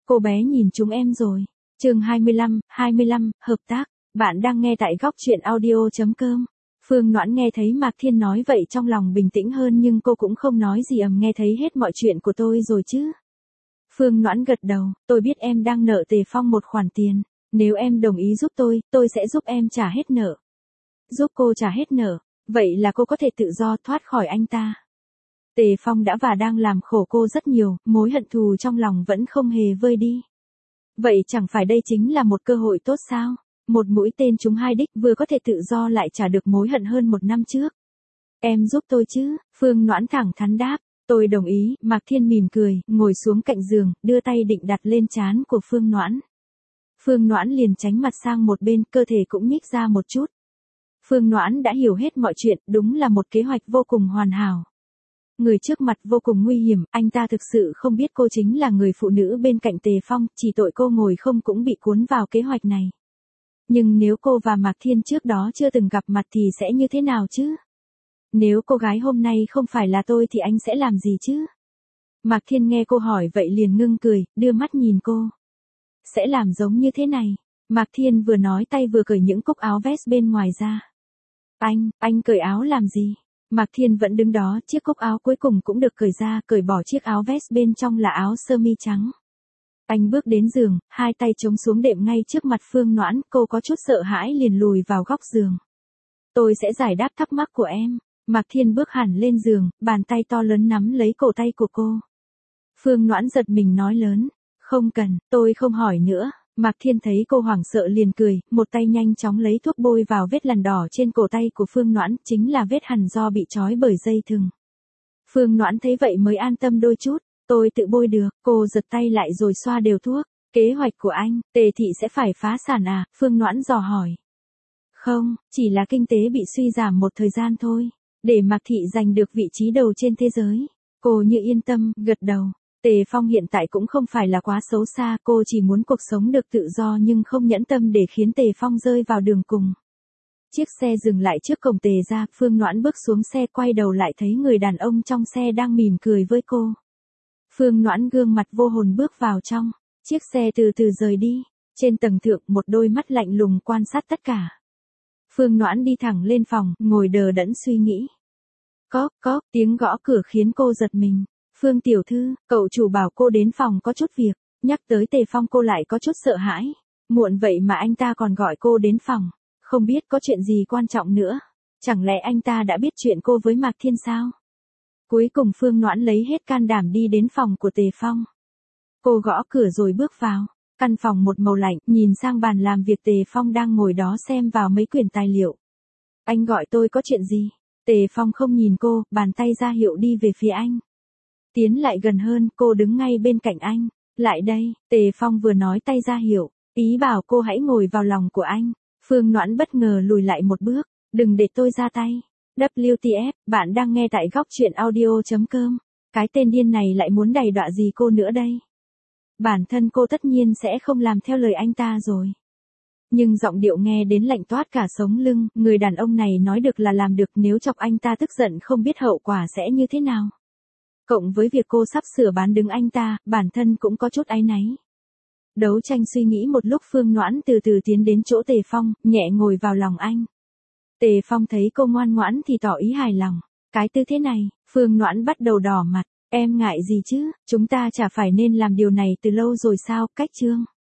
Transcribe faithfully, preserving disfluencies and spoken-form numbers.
cô bé nhìn chúng em rồi. Chương hai mươi lăm, hai mươi lăm, hợp tác. Bạn đang nghe tại góc truyện audio chấm com. Phương Noãn nghe thấy Mạc Thiên nói vậy trong lòng bình tĩnh hơn nhưng cô cũng không nói gì. Ầm, nghe thấy hết mọi chuyện của tôi rồi chứ? Phương Noãn gật đầu, tôi biết em đang nợ Tề Phong một khoản tiền. Nếu em đồng ý giúp tôi, tôi sẽ giúp em trả hết nợ. Giúp cô trả hết nợ, vậy là cô có thể tự do thoát khỏi anh ta. Tề Phong đã và đang làm khổ cô rất nhiều, mối hận thù trong lòng vẫn không hề vơi đi. Vậy chẳng phải đây chính là một cơ hội tốt sao? Một mũi tên trúng hai đích, vừa có thể tự do lại trả được mối hận hơn một năm trước. Em giúp tôi chứ? Phương Noãn thẳng thắn đáp. Tôi đồng ý. Mạc Thiên mỉm cười, ngồi xuống cạnh giường, đưa tay định đặt lên trán của Phương Noãn. Phương Noãn liền tránh mặt sang một bên, cơ thể cũng nhích ra một chút. Phương Noãn đã hiểu hết mọi chuyện, đúng là một kế hoạch vô cùng hoàn hảo. Người trước mặt vô cùng nguy hiểm, anh ta thực sự không biết cô chính là người phụ nữ bên cạnh Tề Phong, chỉ tội cô ngồi không cũng bị cuốn vào kế hoạch này. Nhưng nếu cô và Mạc Thiên trước đó chưa từng gặp mặt thì sẽ như thế nào chứ? Nếu cô gái hôm nay không phải là tôi thì anh sẽ làm gì chứ? Mạc Thiên nghe cô hỏi vậy liền ngưng cười, đưa mắt nhìn cô. Sẽ làm giống như thế này. Mạc Thiên vừa nói tay vừa cởi những cúc áo vest bên ngoài ra. Anh, anh cởi áo làm gì? Mạc Thiên vẫn đứng đó, chiếc cúc áo cuối cùng cũng được cởi ra, cởi bỏ chiếc áo vest bên trong là áo sơ mi trắng. Anh bước đến giường, hai tay chống xuống đệm ngay trước mặt Phương Noãn, cô có chút sợ hãi liền lùi vào góc giường. Tôi sẽ giải đáp thắc mắc của em. Mạc Thiên bước hẳn lên giường, bàn tay to lớn nắm lấy cổ tay của cô. Phương Noãn giật mình nói lớn, không cần, tôi không hỏi nữa. Mạc Thiên thấy cô hoảng sợ liền cười, một tay nhanh chóng lấy thuốc bôi vào vết lằn đỏ trên cổ tay của Phương Noãn, chính là vết hằn do bị trói bởi dây thừng. Phương Noãn thấy vậy mới an tâm đôi chút, tôi tự bôi được, cô giật tay lại rồi xoa đều thuốc. Kế hoạch của anh, Tề thị sẽ phải phá sản à? Phương Noãn dò hỏi. Không, chỉ là kinh tế bị suy giảm một thời gian thôi, để Mạc thị giành được vị trí đầu trên thế giới. Cô như yên tâm, gật đầu. Tề Phong hiện tại cũng không phải là quá xấu xa, cô chỉ muốn cuộc sống được tự do nhưng không nhẫn tâm để khiến Tề Phong rơi vào đường cùng. Chiếc xe dừng lại trước cổng Tề gia, Phương Noãn bước xuống xe quay đầu lại thấy người đàn ông trong xe đang mỉm cười với cô. Phương Noãn gương mặt vô hồn bước vào trong, chiếc xe từ từ rời đi, trên tầng thượng một đôi mắt lạnh lùng quan sát tất cả. Phương Noãn đi thẳng lên phòng, ngồi đờ đẫn suy nghĩ. Cóp cóp, tiếng gõ cửa khiến cô giật mình. Phương tiểu thư, cậu chủ bảo cô đến phòng có chút việc, nhắc tới Tề Phong cô lại có chút sợ hãi. Muộn vậy mà anh ta còn gọi cô đến phòng, không biết có chuyện gì quan trọng nữa. Chẳng lẽ anh ta đã biết chuyện cô với Mạc Thiên sao? Cuối cùng Phương Noãn lấy hết can đảm đi đến phòng của Tề Phong. Cô gõ cửa rồi bước vào, căn phòng một màu lạnh, nhìn sang bàn làm việc Tề Phong đang ngồi đó xem vào mấy quyển tài liệu. Anh gọi tôi có chuyện gì? Tề Phong không nhìn cô, bàn tay ra hiệu đi về phía anh. Tiến lại gần hơn, cô đứng ngay bên cạnh anh. Lại đây, Tề Phong vừa nói tay ra hiệu, ý bảo cô hãy ngồi vào lòng của anh. Phương Noãn bất ngờ lùi lại một bước, đừng để tôi ra tay. vê kép tê ép, bạn đang nghe tại góc truyện audio chấm com. Cái tên điên này lại muốn đày đọa gì cô nữa đây? Bản thân cô tất nhiên sẽ không làm theo lời anh ta rồi. Nhưng giọng điệu nghe đến lạnh toát cả sống lưng, người đàn ông này nói được là làm được, nếu chọc anh ta tức giận không biết hậu quả sẽ như thế nào. Cộng với việc cô sắp sửa bán đứng anh ta, bản thân cũng có chút áy náy. Đấu tranh suy nghĩ một lúc, Phương Noãn từ từ tiến đến chỗ Tề Phong, nhẹ ngồi vào lòng anh. Tề Phong thấy cô ngoan ngoãn thì tỏ ý hài lòng. Cái tư thế này, Phương Noãn bắt đầu đỏ mặt. Em ngại gì chứ, chúng ta chả phải nên làm điều này từ lâu rồi sao? Cách chương.